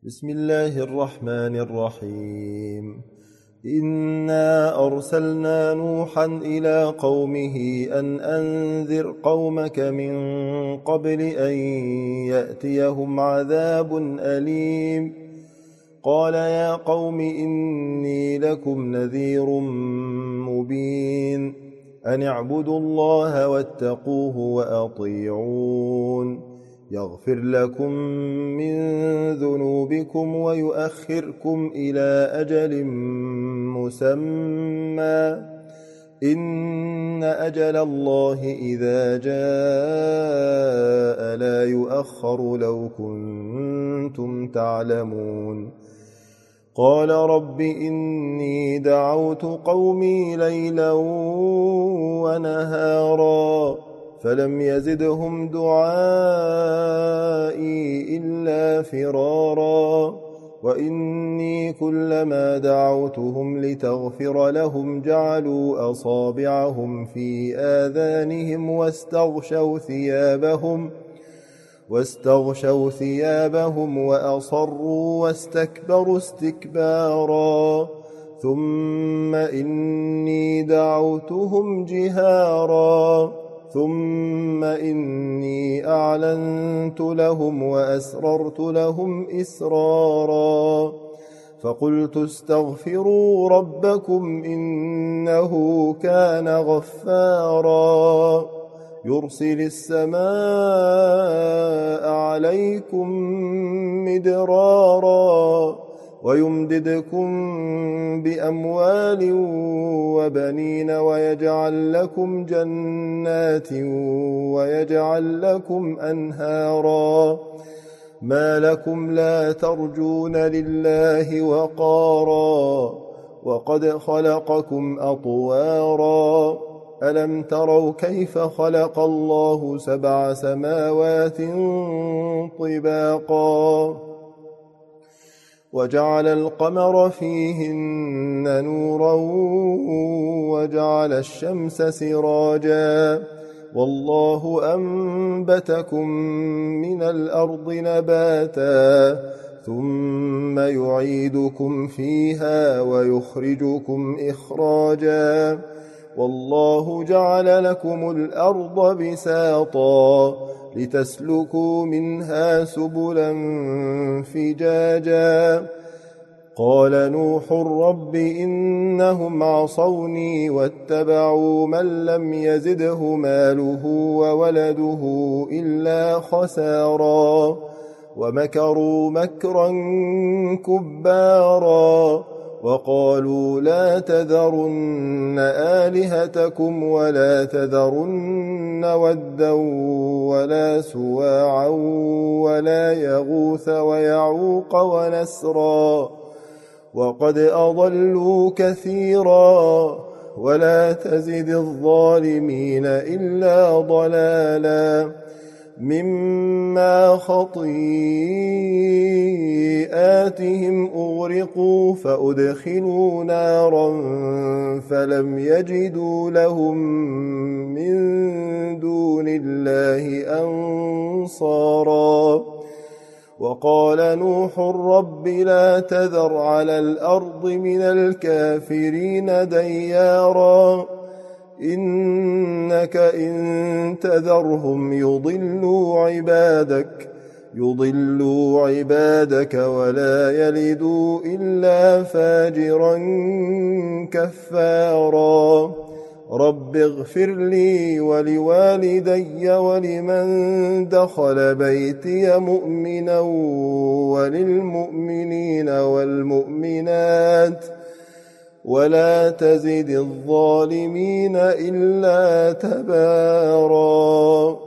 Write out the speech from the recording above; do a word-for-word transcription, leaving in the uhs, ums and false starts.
بسم الله الرحمن الرحيم إنا أرسلنا نوحا إلى قومه أن أنذر قومك من قبل أن يأتيهم عذاب أليم قال يا قوم إني لكم نذير مبين أن اعبدوا الله واتقوه وأطيعون يغفر لكم من ذنوبكم ويؤخركم إلى أجل مسمى إن أجل الله إذا جاء لا يؤخر لو كنتم تعلمون قال رب إني دعوت قومي ليلا ونهارا فلم يزدهم دعائي إلا فرارا وإني كلما دعوتهم لتغفر لهم جعلوا أصابعهم في آذانهم واستغشوا ثيابهم واستغشوا ثيابهم وأصروا واستكبروا استكبارا ثم إني دعوتهم جهارا ثم إني أعلنت لهم وأسررت لهم إسرارا فقلت استغفروا ربكم إنه كان غفارا يرسل السماء عليكم مدرارا ويمددكم بأموال وبنين ويجعل لكم جنات ويجعل لكم أنهارا ما لكم لا ترجون لله وقارا وقد خلقكم أطوارا ألم تروا كيف خلق الله سبع سماوات طباقا وجعل القمر فيهن نورا وجعل الشمس سراجا والله أنبتكم من الأرض نباتا ثم يعيدكم فيها ويخرجكم إخراجا والله جعل لكم الأرض بساطا لتسلكوا منها سبلا فجاجا قال نوح رب إنهم عصوني واتبعوا من لم يزده ماله وولده إلا خسارا ومكروا مكرا كبارا وقالوا لا تذرن آلهتكم ولا تذرن ودا ولا سواعا ولا يغوث ويعوق ونسرا وقد أضلوا كثيرا ولا تزد الظالمين إلا ضلالا مما خطيئاتهم أغرقوا فأدخلوا نارا فلم يجدوا لهم من دون الله أنصارا وقال نوح رب لا تذر على الأرض من الكافرين ديارا إنك إن تذرهم يضلوا عبادك يضلوا عبادك ولا يلدوا إلا فاجرا كفارا رب اغفر لي ولوالدي ولمن دخل بيتي مؤمنا وللمؤمنين والمؤمنات ولا تزد الظالمين إلا تبارا.